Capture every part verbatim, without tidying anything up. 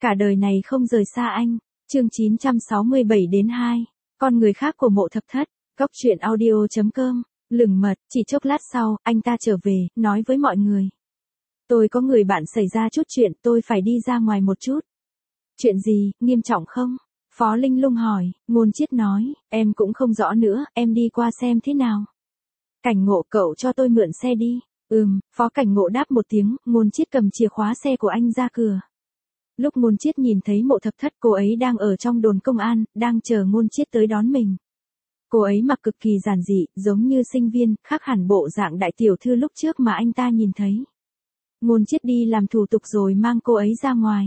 Cả đời này không rời xa anh. Chương chín trăm sáu mươi bảy đến hai. Con người khác của Mộ Thập Thất. Góc truyện audio chấm com. Lừng mật, chỉ chốc lát sau, anh ta trở về, nói với mọi người. Tôi có người bạn xảy ra chút chuyện, tôi phải đi ra ngoài một chút. Chuyện gì, nghiêm trọng không? Phó Linh Lung hỏi. Ngôn Chiết nói, em cũng không rõ nữa, em đi qua xem thế nào. Cảnh Ngộ, cậu cho tôi mượn xe đi. Ừm, Phó Cảnh Ngộ đáp một tiếng, Ngôn Chiết cầm chìa khóa xe của anh ra cửa. Lúc Ngôn Chiết nhìn thấy Mộ Thập Thất, cô ấy đang ở trong đồn công an, đang chờ Ngôn Chiết tới đón mình. Cô ấy mặc cực kỳ giản dị, giống như sinh viên, khác hẳn bộ dạng đại tiểu thư lúc trước mà anh ta nhìn thấy. Ngôn Chiết đi làm thủ tục rồi mang cô ấy ra ngoài.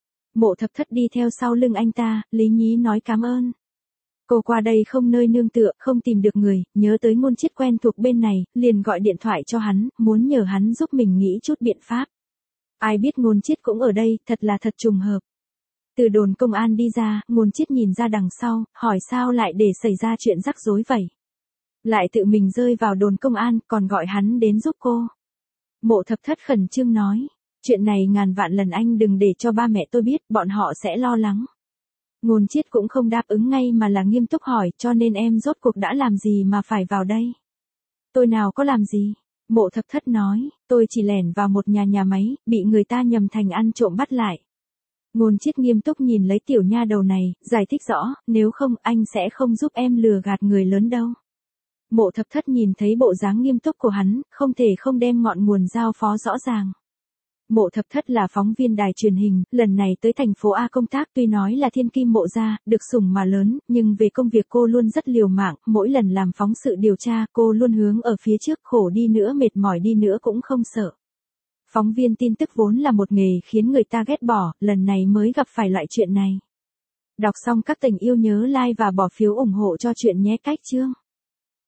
Mộ Thập Thất đi theo sau lưng anh ta, lý nhí nói cảm ơn. Cô qua đây không nơi nương tựa, không tìm được người, nhớ tới Ngôn Chiết quen thuộc bên này, liền gọi điện thoại cho hắn, muốn nhờ hắn giúp mình nghĩ chút biện pháp. Ai biết Ngôn Chiết cũng ở đây, thật là thật trùng hợp. Từ đồn công an đi ra, Ngôn Chiết nhìn ra đằng sau, hỏi sao lại để xảy ra chuyện rắc rối vậy. Lại tự mình rơi vào đồn công an, còn gọi hắn đến giúp cô. Mộ Thập Thất khẩn trương nói, chuyện này ngàn vạn lần anh đừng để cho ba mẹ tôi biết, bọn họ sẽ lo lắng. Ngôn Chiết cũng không đáp ứng ngay mà là nghiêm túc hỏi, cho nên em rốt cuộc đã làm gì mà phải vào đây? Tôi nào có làm gì? Mộ Thập Thất nói, tôi chỉ lẻn vào một nhà nhà máy, bị người ta nhầm thành ăn trộm bắt lại. Ngôn Chiết nghiêm túc nhìn lấy tiểu nha đầu này, giải thích rõ, nếu không anh sẽ không giúp em lừa gạt người lớn đâu. Mộ Thập Thất nhìn thấy bộ dáng nghiêm túc của hắn, không thể không đem ngọn nguồn giao phó rõ ràng. Mộ Thập Thất là phóng viên đài truyền hình, lần này tới thành phố A công tác, tuy nói là thiên kim mộ gia, được sủng mà lớn, nhưng về công việc cô luôn rất liều mạng, mỗi lần làm phóng sự điều tra cô luôn hướng ở phía trước, khổ đi nữa mệt mỏi đi nữa cũng không sợ. Phóng viên tin tức vốn là một nghề khiến người ta ghét bỏ, lần này mới gặp phải loại chuyện này. Đọc xong các tình yêu nhớ like và bỏ phiếu ủng hộ cho chuyện nhé. Cách chương.